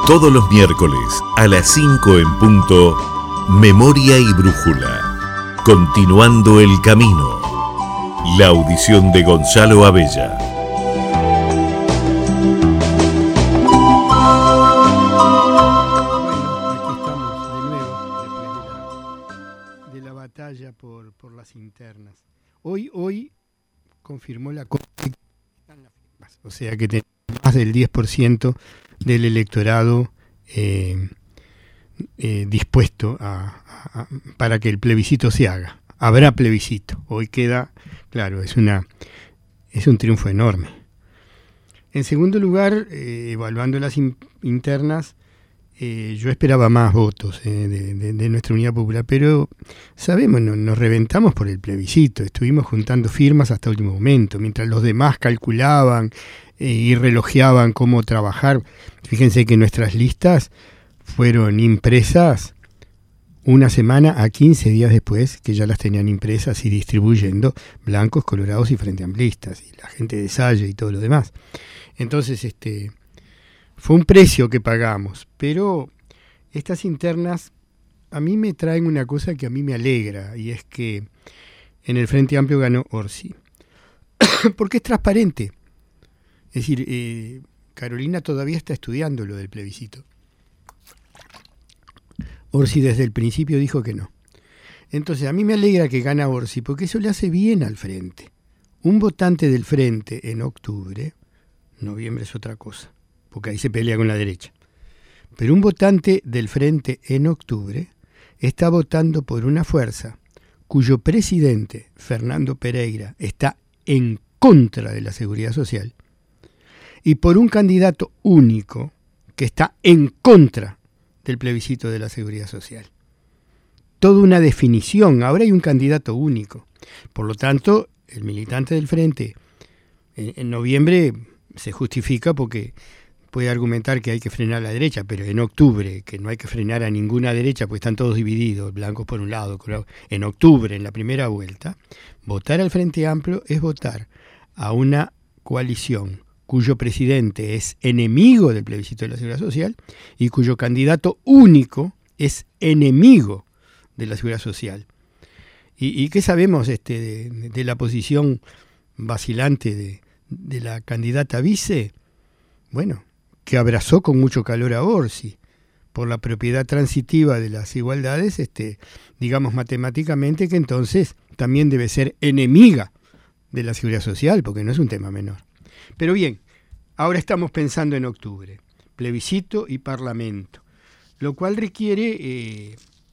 Todos los miércoles a las 5 en punto, Memoria y Brújula. Continuando el camino. La audición de Gonzalo Abella. Por las internas. Hoy confirmó la Corte, o sea que tenemos más del 10% del electorado dispuesto para que el plebiscito se haga. Habrá plebiscito. Hoy queda, claro, es un triunfo enorme. En segundo lugar, evaluando las internas, yo esperaba más votos de nuestra Unidad Popular, pero sabemos, nos reventamos por el plebiscito, estuvimos juntando firmas hasta último momento, mientras los demás calculaban y relojeaban cómo trabajar. Fíjense que nuestras listas fueron impresas una semana a 15 días después, que ya las tenían impresas y distribuyendo blancos, colorados y frente amplistas, y la gente de Salle y todo lo demás. Entonces, fue un precio que pagamos, pero estas internas a mí me traen una cosa que a mí me alegra, y es que en el Frente Amplio ganó Orsi. Porque es transparente. Es decir, Carolina todavía está estudiando lo del plebiscito. Orsi desde el principio dijo que no. Entonces a mí me alegra que gana Orsi, porque eso le hace bien al Frente. Un votante del Frente en octubre, noviembre es otra cosa, porque ahí se pelea con la derecha. Pero un votante del Frente en octubre está votando por una fuerza cuyo presidente, Fernando Pereira, está en contra de la seguridad social, y por un candidato único que está en contra del plebiscito de la seguridad social. Toda una definición. Ahora hay un candidato único. Por lo tanto, el militante del Frente en noviembre se justifica porque puede argumentar que hay que frenar a la derecha, pero en octubre, que no hay que frenar a ninguna derecha, pues están todos divididos, blancos por un lado, en octubre, en la primera vuelta, votar al Frente Amplio es votar a una coalición cuyo presidente es enemigo del plebiscito de la seguridad social y cuyo candidato único es enemigo de la seguridad social. ¿Y qué sabemos de la posición vacilante de la candidata vice? Bueno, que abrazó con mucho calor a Orsi por la propiedad transitiva de las igualdades, digamos matemáticamente que entonces también debe ser enemiga de la seguridad social, porque no es un tema menor. Pero bien, ahora estamos pensando en octubre, plebiscito y parlamento, lo cual requiere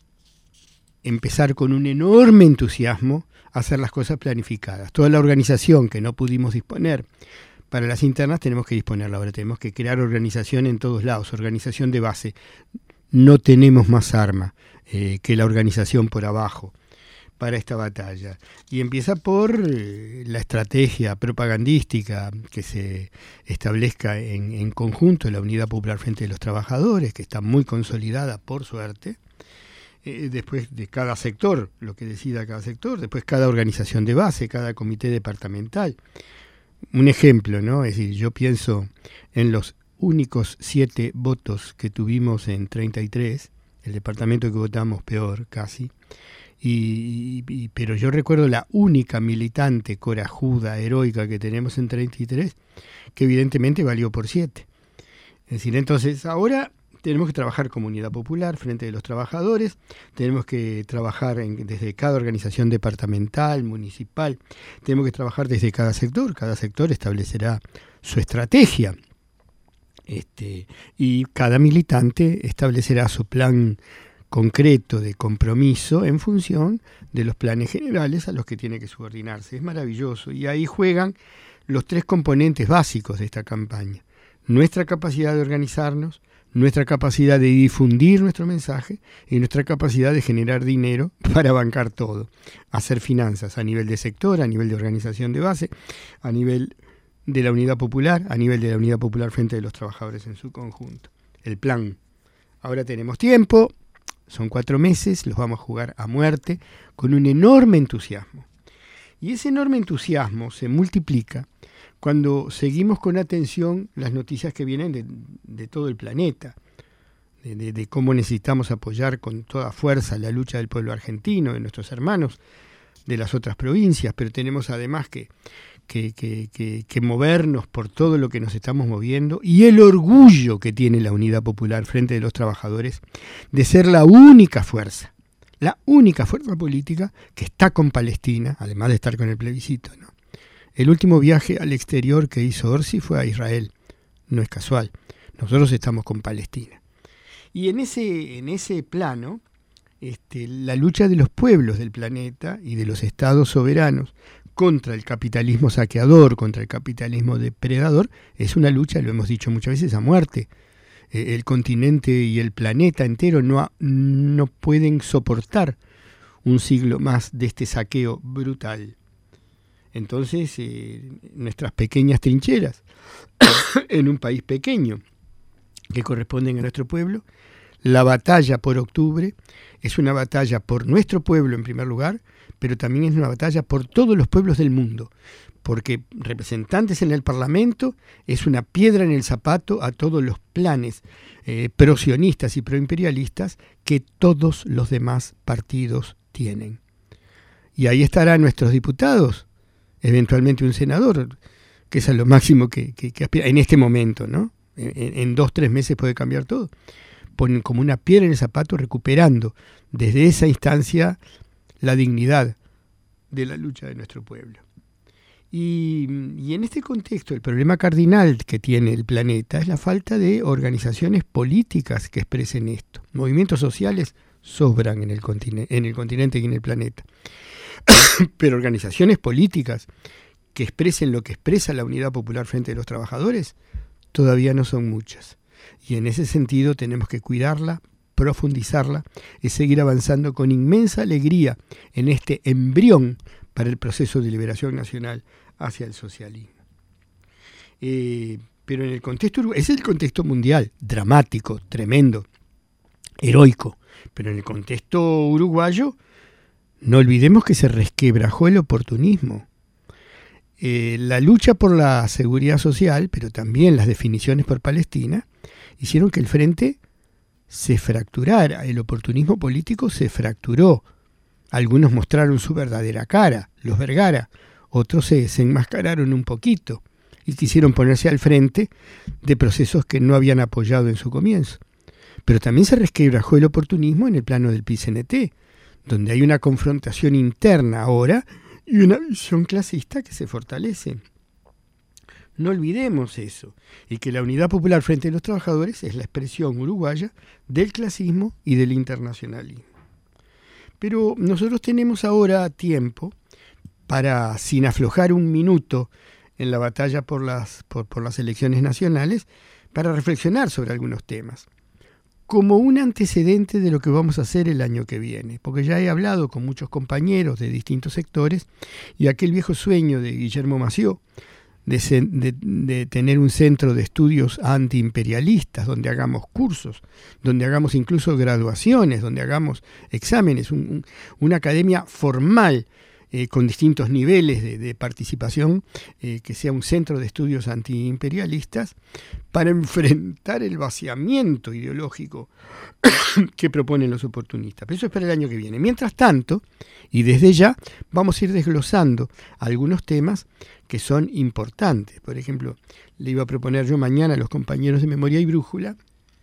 empezar con un enorme entusiasmo a hacer las cosas planificadas. Toda la organización que no pudimos disponer para las internas tenemos que disponerla ahora, tenemos que crear organización en todos lados, organización de base. No tenemos más arma que la organización por abajo para esta batalla. Y empieza por la estrategia propagandística que se establezca en conjunto la Unidad Popular Frente de los Trabajadores, que está muy consolidada, por suerte. Después de cada sector, lo que decida cada sector, después cada organización de base, cada comité departamental. Un ejemplo, ¿no? Es decir, yo pienso en los únicos 7 votos que tuvimos en 33, el departamento que votamos peor casi, pero yo recuerdo la única militante corajuda, heroica que tenemos en 33, que evidentemente valió por 7. Es decir, entonces ahora tenemos que trabajar como Unidad Popular Frente de los Trabajadores, tenemos que trabajar desde cada organización departamental, municipal, tenemos que trabajar desde cada sector establecerá su estrategia, y cada militante establecerá su plan concreto de compromiso en función de los planes generales a los que tiene que subordinarse. Es maravilloso, y ahí juegan los 3 componentes básicos de esta campaña: nuestra capacidad de organizarnos, nuestra capacidad de difundir nuestro mensaje y nuestra capacidad de generar dinero para bancar todo, hacer finanzas a nivel de sector, a nivel de organización de base, a nivel de la Unidad Popular, a nivel de la Unidad Popular Frente de los Trabajadores en su conjunto. El plan. Ahora tenemos tiempo, son 4 meses, los vamos a jugar a muerte con un enorme entusiasmo. Y ese enorme entusiasmo se multiplica cuando seguimos con atención las noticias que vienen de todo el planeta. de cómo necesitamos apoyar con toda fuerza la lucha del pueblo argentino, de nuestros hermanos de las otras provincias, pero tenemos además que movernos por todo lo que nos estamos moviendo, y el orgullo que tiene la Unidad Popular Frente de los Trabajadores de ser la única fuerza política que está con Palestina, además de estar con el plebiscito, ¿no? El último viaje al exterior que hizo Orsi fue a Israel, no es casual, nosotros estamos con Palestina. Y en ese plano, la lucha de los pueblos del planeta y de los estados soberanos contra el capitalismo saqueador, contra el capitalismo depredador, es una lucha, lo hemos dicho muchas veces, a muerte. El continente y el planeta entero no pueden soportar un siglo más de este saqueo brutal. Entonces, nuestras pequeñas trincheras en un país pequeño que corresponden a nuestro pueblo, la batalla por octubre es una batalla por nuestro pueblo en primer lugar, pero también es una batalla por todos los pueblos del mundo, porque representantes en el Parlamento es una piedra en el zapato a todos los planes prosionistas y proimperialistas que todos los demás partidos tienen. Y ahí estarán nuestros diputados, eventualmente un senador, que es a lo máximo que aspira en este momento, ¿no? En 2-3 meses puede cambiar todo. Ponen como una piedra en el zapato, recuperando desde esa instancia la dignidad de la lucha de nuestro pueblo. Y en este contexto, el problema cardinal que tiene el planeta es la falta de organizaciones políticas que expresen esto. Movimientos sociales sobran en el continente y en el planeta. Pero organizaciones políticas que expresen lo que expresa la Unidad Popular Frente de los Trabajadores todavía no son muchas. Y en ese sentido tenemos que cuidarla, profundizarla y seguir avanzando con inmensa alegría en este embrión para el proceso de liberación nacional hacia el socialismo. Pero en el contexto, es el contexto mundial, dramático, tremendo, heroico, pero en el contexto uruguayo no olvidemos que se resquebrajó el oportunismo. La lucha por la seguridad social, pero también las definiciones por Palestina, hicieron que el frente se fracturara, el oportunismo político se fracturó. Algunos mostraron su verdadera cara, los Vergara, otros se enmascararon un poquito y quisieron ponerse al frente de procesos que no habían apoyado en su comienzo. Pero también se resquebrajó el oportunismo en el plano del PICNT, donde hay una confrontación interna ahora y una visión clasista que se fortalece. No olvidemos eso, y que la Unidad Popular Frente de los Trabajadores es la expresión uruguaya del clasismo y del internacionalismo. Pero nosotros tenemos ahora tiempo para, sin aflojar un minuto en la batalla por las elecciones nacionales, para reflexionar sobre algunos temas, como un antecedente de lo que vamos a hacer el año que viene, porque ya he hablado con muchos compañeros de distintos sectores y aquel viejo sueño de Guillermo Massieu de tener un centro de estudios antiimperialistas, donde hagamos cursos, donde hagamos incluso graduaciones, donde hagamos exámenes, una academia formal con distintos niveles de participación, que sea un centro de estudios antiimperialistas, para enfrentar el vaciamiento ideológico que proponen los oportunistas. Pero eso es para el año que viene. Mientras tanto, y desde ya, vamos a ir desglosando algunos temas que son importantes. Por ejemplo, le iba a proponer yo mañana a los compañeros de Memoria y Brújula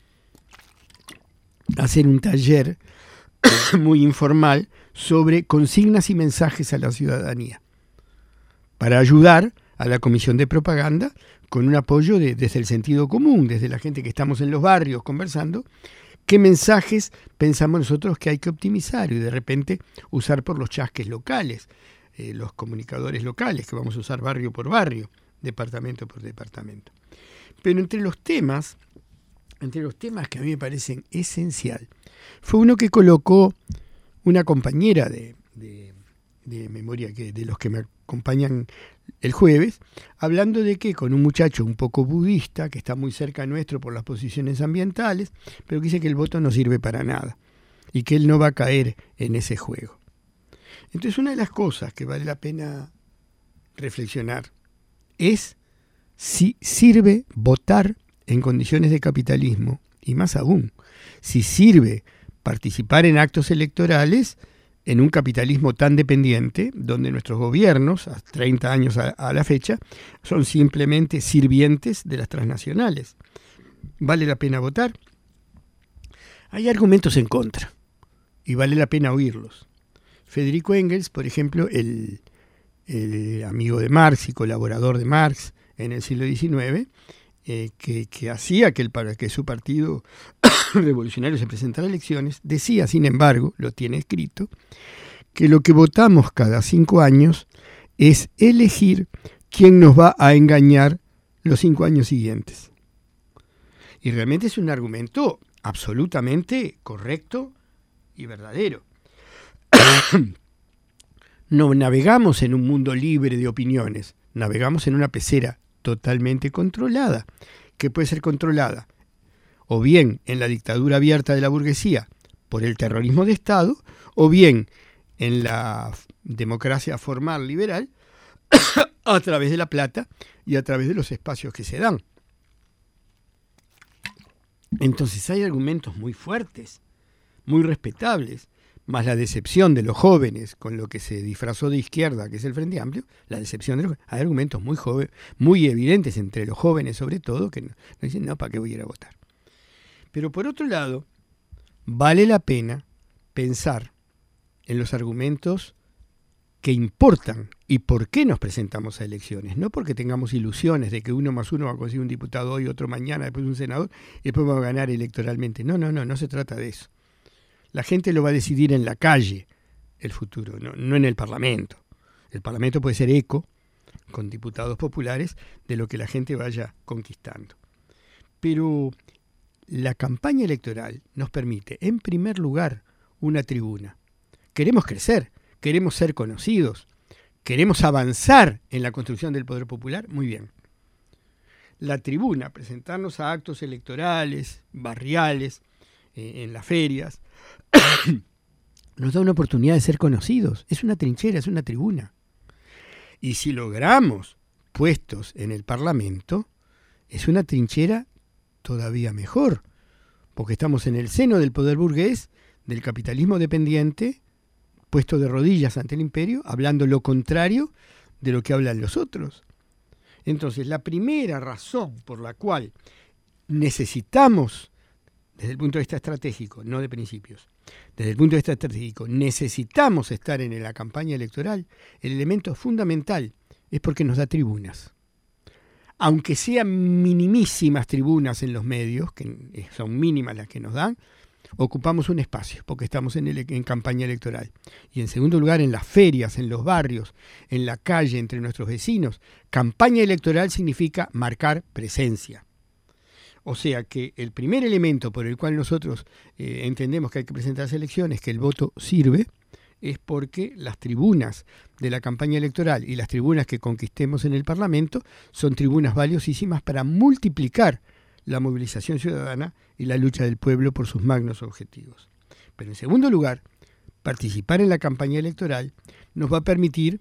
hacer un taller muy informal sobre consignas y mensajes a la ciudadanía, para ayudar a la Comisión de Propaganda con un apoyo desde el sentido común, desde la gente que estamos en los barrios conversando, qué mensajes pensamos nosotros que hay que optimizar y de repente usar por los chasques locales, los comunicadores locales que vamos a usar barrio por barrio, departamento por departamento. Pero entre los temas que a mí me parecen esencial, fue uno que colocó una compañera de memoria, de los que me acompañan el jueves, hablando de que con un muchacho un poco budista, que está muy cerca nuestro por las posiciones ambientales, pero que dice que el voto no sirve para nada y que él no va a caer en ese juego. Entonces, una de las cosas que vale la pena reflexionar es si sirve votar en condiciones de capitalismo Y más aún, si sirve participar en actos electorales en un capitalismo tan dependiente, donde nuestros gobiernos, a 30 años a la fecha, son simplemente sirvientes de las transnacionales. ¿Vale la pena votar? Hay argumentos en contra, y vale la pena oírlos. Federico Engels, por ejemplo, el amigo de Marx y colaborador de Marx en el siglo XIX, que hacía para que su partido revolucionario se presentara a elecciones, decía, sin embargo, lo tiene escrito, que lo que votamos cada 5 años es elegir quién nos va a engañar los 5 años siguientes. Y realmente es un argumento absolutamente correcto y verdadero. No navegamos en un mundo libre de opiniones, navegamos en una pecera totalmente controlada, que puede ser controlada o bien en la dictadura abierta de la burguesía por el terrorismo de Estado, o bien en la democracia formal liberal a través de la plata y a través de los espacios que se dan. Entonces hay argumentos muy fuertes, muy respetables, más la decepción de los jóvenes con lo que se disfrazó de izquierda, que es el Frente Amplio, la decepción de los jóvenes. Hay argumentos muy evidentes entre los jóvenes sobre todo, que nos dicen, no, ¿para qué voy a ir a votar? Pero por otro lado, vale la pena pensar en los argumentos que importan y por qué nos presentamos a elecciones. No porque tengamos ilusiones de que 1 más 1 va a conseguir un diputado hoy, otro mañana, después un senador, y después va a ganar electoralmente. No se trata de eso. La gente lo va a decidir en la calle, el futuro, no en el Parlamento. El Parlamento puede ser eco, con diputados populares, de lo que la gente vaya conquistando. Pero la campaña electoral nos permite, en primer lugar, una tribuna. Queremos crecer, queremos ser conocidos, queremos avanzar en la construcción del poder popular, muy bien. La tribuna, presentarnos a actos electorales, barriales, en las ferias, nos da una oportunidad de ser conocidos. Es una trinchera, es una tribuna. Y si logramos puestos en el Parlamento, es una trinchera todavía mejor, porque estamos en el seno del poder burgués, del capitalismo dependiente, puesto de rodillas ante el imperio, hablando lo contrario de lo que hablan los otros. Entonces, la primera razón por la cual necesitamos, desde el punto de vista estratégico, no de principios, desde el punto de vista estratégico, necesitamos estar en la campaña electoral, el elemento fundamental es porque nos da tribunas. Aunque sean minimísimas tribunas en los medios, que son mínimas las que nos dan, ocupamos un espacio, porque estamos en campaña electoral. Y en segundo lugar, en las ferias, en los barrios, en la calle, entre nuestros vecinos. Campaña electoral significa marcar presencia. O sea que el primer elemento por el cual nosotros entendemos que hay que presentar las elecciones, que el voto sirve, es porque las tribunas de la campaña electoral y las tribunas que conquistemos en el Parlamento son tribunas valiosísimas para multiplicar la movilización ciudadana y la lucha del pueblo por sus magnos objetivos. Pero en segundo lugar, participar en la campaña electoral nos va a permitir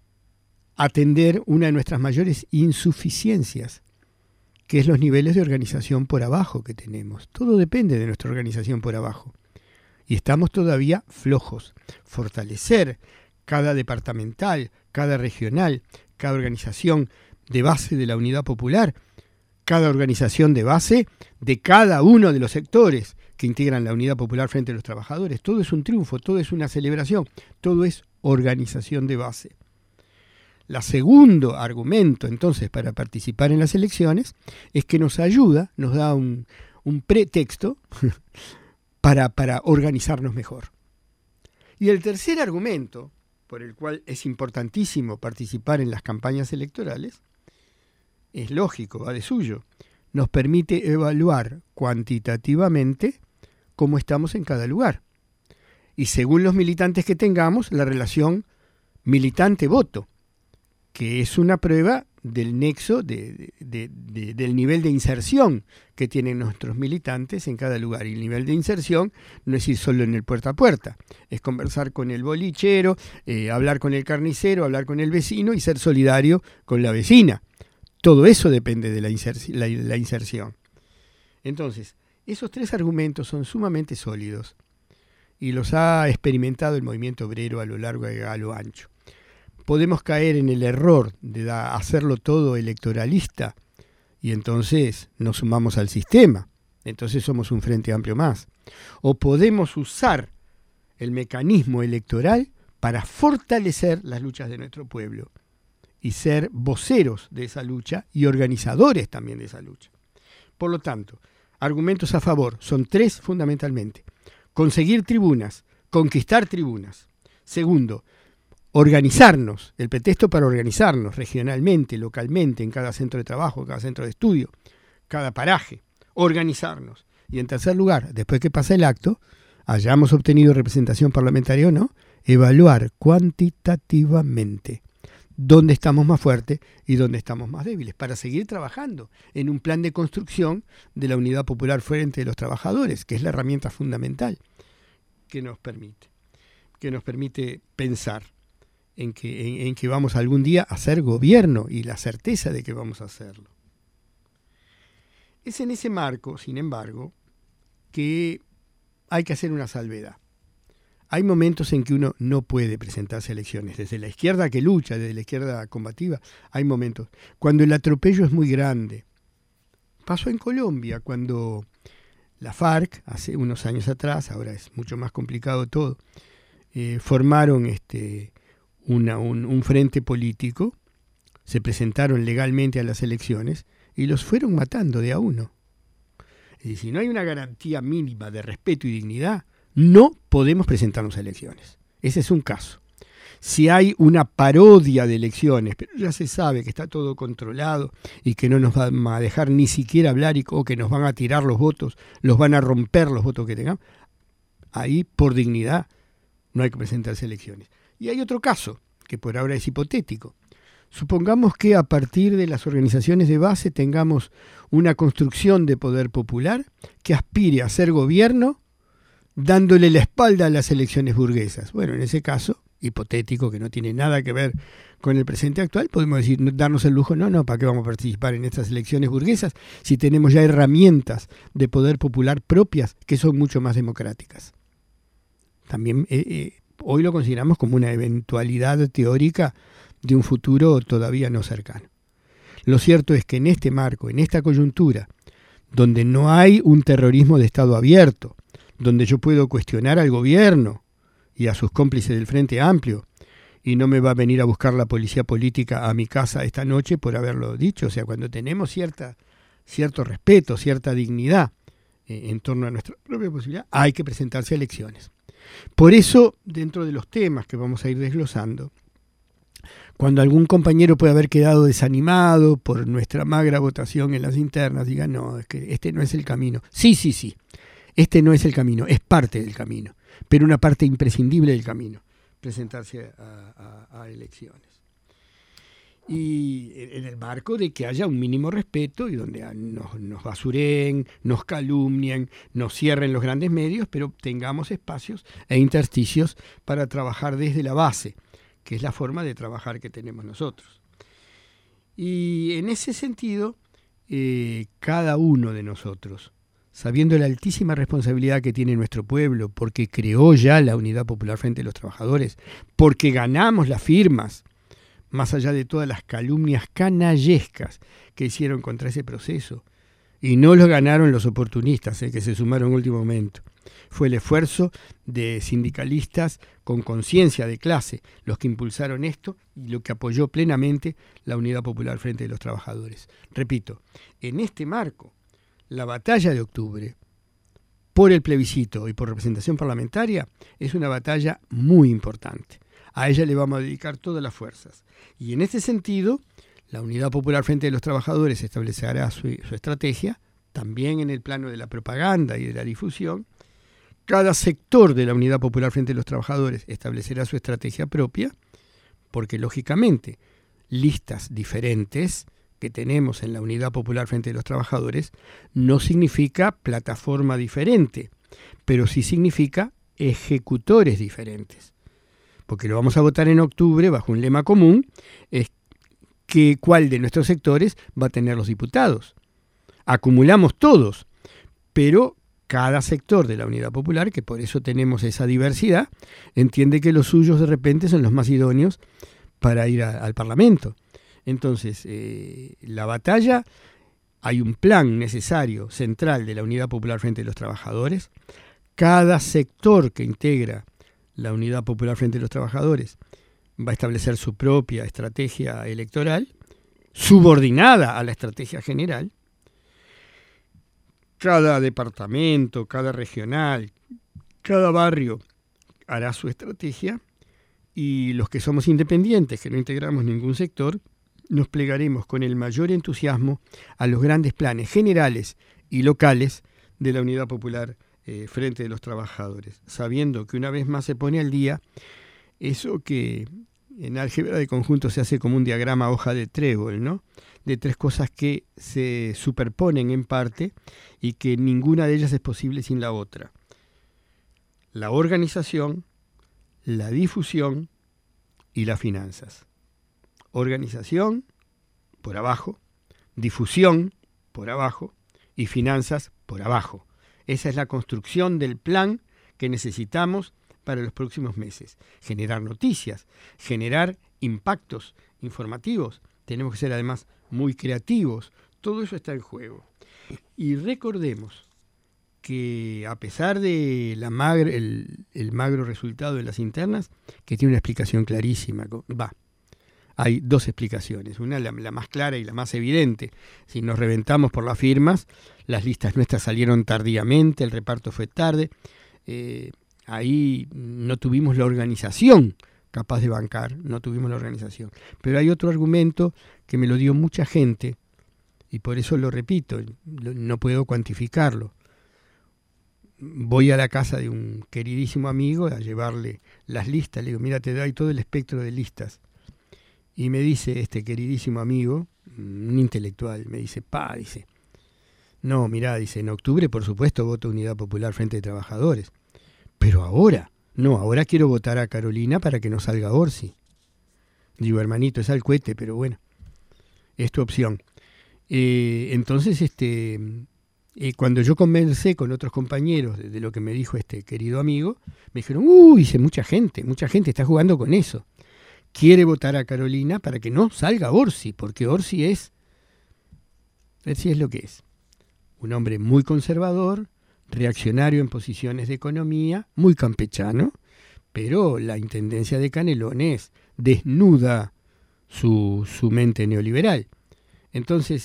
atender una de nuestras mayores insuficiencias, que es los niveles de organización por abajo que tenemos. Todo depende de nuestra organización por abajo. Y estamos todavía flojos. Fortalecer cada departamental, cada regional, cada organización de base de la unidad popular, cada organización de base de cada uno de los sectores que integran la unidad popular frente a los trabajadores. Todo es un triunfo, todo es una celebración, todo es organización de base. El segundo argumento, entonces, para participar en las elecciones es que nos ayuda, nos da un pretexto para organizarnos mejor. Y el tercer argumento, por el cual es importantísimo participar en las campañas electorales, es lógico, va de suyo, nos permite evaluar cuantitativamente cómo estamos en cada lugar. Y según los militantes que tengamos, la relación militante-voto, que es una prueba del nexo del nivel de inserción que tienen nuestros militantes en cada lugar. Y el nivel de inserción no es ir solo en el puerta a puerta, es conversar con el bolichero, hablar con el carnicero, hablar con el vecino y ser solidario con la vecina. Todo eso depende de la inserción. Entonces, Esos 3 argumentos son sumamente sólidos y los ha experimentado el movimiento obrero a lo largo y a lo ancho. Podemos caer en el error de hacerlo todo electoralista y entonces nos sumamos al sistema. Entonces somos un frente amplio más. O podemos usar el mecanismo electoral para fortalecer las luchas de nuestro pueblo y ser voceros de esa lucha y organizadores también de esa lucha. Por lo tanto, argumentos a favor son 3 fundamentalmente. Conseguir tribunas, conquistar tribunas. Segundo, organizarnos, el pretexto para organizarnos regionalmente, localmente, en cada centro de trabajo, cada centro de estudio, cada paraje, organizarnos. Y en tercer lugar, después que pasa el acto, hayamos obtenido representación parlamentaria o no, evaluar cuantitativamente dónde estamos más fuertes y dónde estamos más débiles, para seguir trabajando en un plan de construcción de la Unidad Popular Frente de los Trabajadores, que es la herramienta fundamental que nos permite pensar en que vamos algún día a ser gobierno y la certeza de que vamos a hacerlo. Es en ese marco, sin embargo, que hay que hacer una salvedad. Hay momentos en que uno no puede presentarse a elecciones. Desde la izquierda que lucha, desde la izquierda combativa, hay momentos. Cuando el atropello es muy grande. Pasó en Colombia, cuando la FARC, hace unos años atrás, ahora es mucho más complicado todo, formaron un frente político, se presentaron legalmente a las elecciones y los fueron matando de a uno. Y si no hay una garantía mínima de respeto y dignidad, no podemos presentarnos a elecciones. Ese es un caso. Si hay una parodia de elecciones, pero ya se sabe que está todo controlado y que no nos van a dejar ni siquiera hablar o que nos van a tirar los votos, los van a romper los votos que tengamos, ahí por dignidad no hay que presentarse a elecciones. Y hay otro caso, que por ahora es hipotético. Supongamos que a partir de las organizaciones de base tengamos una construcción de poder popular que aspire a ser gobierno dándole la espalda a las elecciones burguesas. Bueno, en ese caso, hipotético, que no tiene nada que ver con el presente actual, podemos decir, darnos el lujo, no, ¿para qué vamos a participar en estas elecciones burguesas si tenemos ya herramientas de poder popular propias que son mucho más democráticas? También hoy lo consideramos como una eventualidad teórica de un futuro todavía no cercano. Lo cierto es que en este marco, en esta coyuntura, donde no hay un terrorismo de Estado abierto, donde yo puedo cuestionar al gobierno y a sus cómplices del Frente Amplio, y no me va a venir a buscar la policía política a mi casa esta noche por haberlo dicho. O sea, cuando tenemos cierto respeto, cierta dignidad en torno a nuestra propia posibilidad, hay que presentarse a elecciones. Por eso, dentro de los temas que vamos a ir desglosando, cuando algún compañero puede haber quedado desanimado por nuestra magra votación en las internas, diga, no, es que este no es el camino. Sí, este no es el camino, es parte del camino, pero una parte imprescindible del camino, presentarse a elecciones. Y en el marco de que haya un mínimo respeto y donde nos basuren, nos calumnien, nos cierren los grandes medios, pero tengamos espacios e intersticios para trabajar desde la base, que es la forma de trabajar que tenemos nosotros. Y en ese sentido, cada uno de nosotros, sabiendo la altísima responsabilidad que tiene nuestro pueblo, porque creó ya la Unidad Popular Frente de los Trabajadores, porque ganamos las firmas, más allá de todas las calumnias canallescas que hicieron contra ese proceso, y no lo ganaron los oportunistas, que se sumaron en último momento. Fue el esfuerzo de sindicalistas con conciencia de clase los que impulsaron esto y lo que apoyó plenamente la Unidad Popular Frente de los Trabajadores. Repito, en este marco, la batalla de octubre, por el plebiscito y por representación parlamentaria, es una batalla muy importante. A ella le vamos a dedicar todas las fuerzas. Y en este sentido, la Unidad Popular Frente de los Trabajadores establecerá su estrategia, también en el plano de la propaganda y de la difusión. Cada sector de la Unidad Popular Frente de los Trabajadores establecerá su estrategia propia, porque lógicamente listas diferentes que tenemos en la Unidad Popular Frente de los Trabajadores no significa plataforma diferente, pero sí significa ejecutores diferentes. Porque lo vamos a votar en octubre bajo un lema común, es que cuál de nuestros sectores va a tener los diputados. Acumulamos todos, pero cada sector de la Unidad Popular, que por eso tenemos esa diversidad, entiende que los suyos de repente son los más idóneos para ir al Parlamento. Entonces, la batalla, hay un plan necesario, central, de la Unidad Popular Frente a los Trabajadores. Cada sector que integra la Unidad Popular Frente a los Trabajadores va a establecer su propia estrategia electoral, subordinada a la estrategia general. Cada departamento, cada regional, cada barrio hará su estrategia, y los que somos independientes, que no integramos ningún sector, nos plegaremos con el mayor entusiasmo a los grandes planes generales y locales de la Unidad Popular Frente de los Trabajadores, sabiendo que una vez más se pone al día eso que en álgebra de conjuntos se hace como un diagrama hoja de trébol, ¿no? De tres cosas que se superponen en parte y que ninguna de ellas es posible sin la otra: la organización, la difusión y las finanzas. Organización por abajo, difusión por abajo y finanzas por abajo. Esa es la construcción del plan que necesitamos para los próximos meses. Generar noticias, generar impactos informativos. Tenemos que ser además muy creativos. Todo eso está en juego. Y recordemos que a pesar de el magro resultado de las internas, que tiene una explicación clarísima, hay dos explicaciones. Una, la más clara y la más evidente. Si nos reventamos por las firmas, las listas nuestras salieron tardíamente, el reparto fue tarde. Ahí no tuvimos la organización capaz de bancar, no tuvimos la organización. Pero hay otro argumento que me lo dio mucha gente, y por eso lo repito, no puedo cuantificarlo. Voy a la casa de un queridísimo amigo a llevarle las listas, le digo, mira, te doy todo el espectro de listas. Y me dice este queridísimo amigo, un intelectual, me dice, no, mirá, dice, en octubre por supuesto voto Unidad Popular Frente de Trabajadores, pero ahora quiero votar a Carolina para que no salga Orsi. Digo, hermanito, es al cohete, pero bueno, es tu opción. Entonces, cuando yo conversé con otros compañeros de lo que me dijo este querido amigo, me dijeron, dice, mucha gente está jugando con eso. Quiere votar a Carolina para que no salga Orsi, porque Orsi es lo que es. Un hombre muy conservador, reaccionario en posiciones de economía, muy campechano, pero la intendencia de Canelones desnuda su mente neoliberal. Entonces,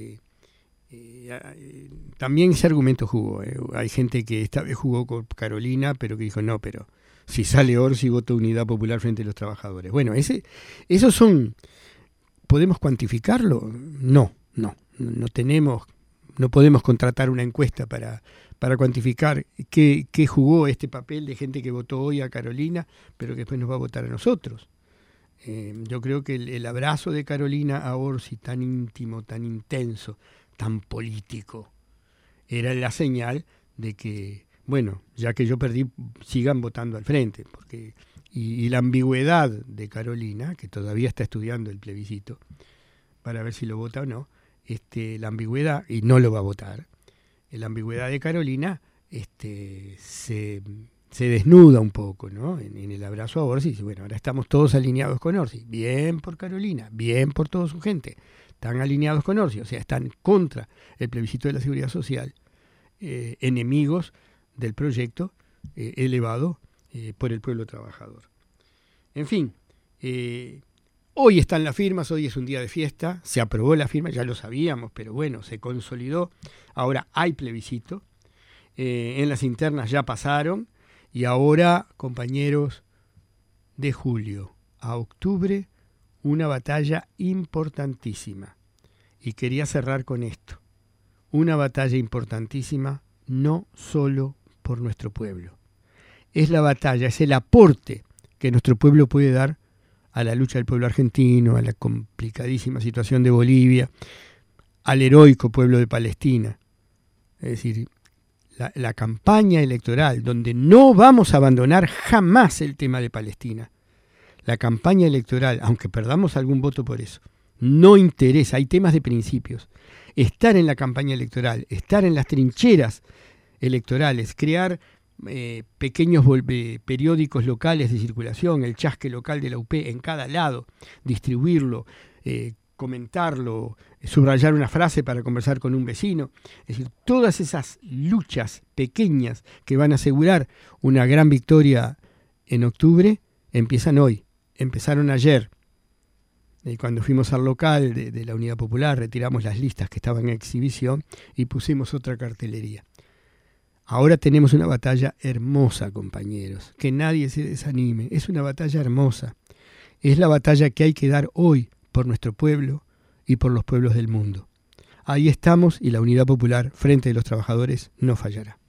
también ese argumento jugó. Hay gente que esta vez jugó con Carolina, pero que dijo, no, pero si sale Orsi, voto Unidad Popular Frente a los Trabajadores. Bueno, esos son... ¿Podemos cuantificarlo? No podemos contratar una encuesta para cuantificar qué jugó este papel de gente que votó hoy a Carolina, pero que después nos va a votar a nosotros. Yo creo que el abrazo de Carolina a Orsi, tan íntimo, tan intenso, tan político, era la señal de que, bueno, ya que yo perdí, sigan votando al frente. Y la ambigüedad de Carolina, que todavía está estudiando el plebiscito, para ver si lo vota o no, la ambigüedad, y no lo va a votar, la ambigüedad de Carolina se desnuda un poco, ¿no? En el abrazo a Orsi, dice, bueno, ahora estamos todos alineados con Orsi. Bien por Carolina, bien por toda su gente. Están alineados con Orsi, o sea, están contra el plebiscito de la Seguridad Social, enemigos del proyecto elevado por el pueblo trabajador. En fin, hoy están las firmas, hoy es un día de fiesta, se aprobó la firma, ya lo sabíamos, pero bueno, se consolidó. Ahora hay plebiscito, en las internas ya pasaron, y ahora, compañeros, de julio a octubre, una batalla importantísima. Y quería cerrar con esto. Una batalla importantísima no solo por nuestro pueblo. Es la batalla, es el aporte que nuestro pueblo puede dar a la lucha del pueblo argentino, a la complicadísima situación de Bolivia, al heroico pueblo de Palestina. Es decir, la campaña electoral, donde no vamos a abandonar jamás el tema de Palestina. La campaña electoral, aunque perdamos algún voto por eso, no interesa, hay temas de principios. Estar en la campaña electoral, estar en las trincheras electorales, crear pequeños periódicos locales de circulación, el chasque local de la UP en cada lado, distribuirlo, comentarlo, subrayar una frase para conversar con un vecino. Es decir, todas esas luchas pequeñas que van a asegurar una gran victoria en octubre empiezan hoy, empezaron ayer. Cuando fuimos al local de la Unidad Popular, retiramos las listas que estaban en exhibición y pusimos otra cartelería. Ahora tenemos una batalla hermosa, compañeros, que nadie se desanime, es una batalla hermosa. Es la batalla que hay que dar hoy por nuestro pueblo y por los pueblos del mundo. Ahí estamos y la Unidad Popular, Frente de los Trabajadores, no fallará.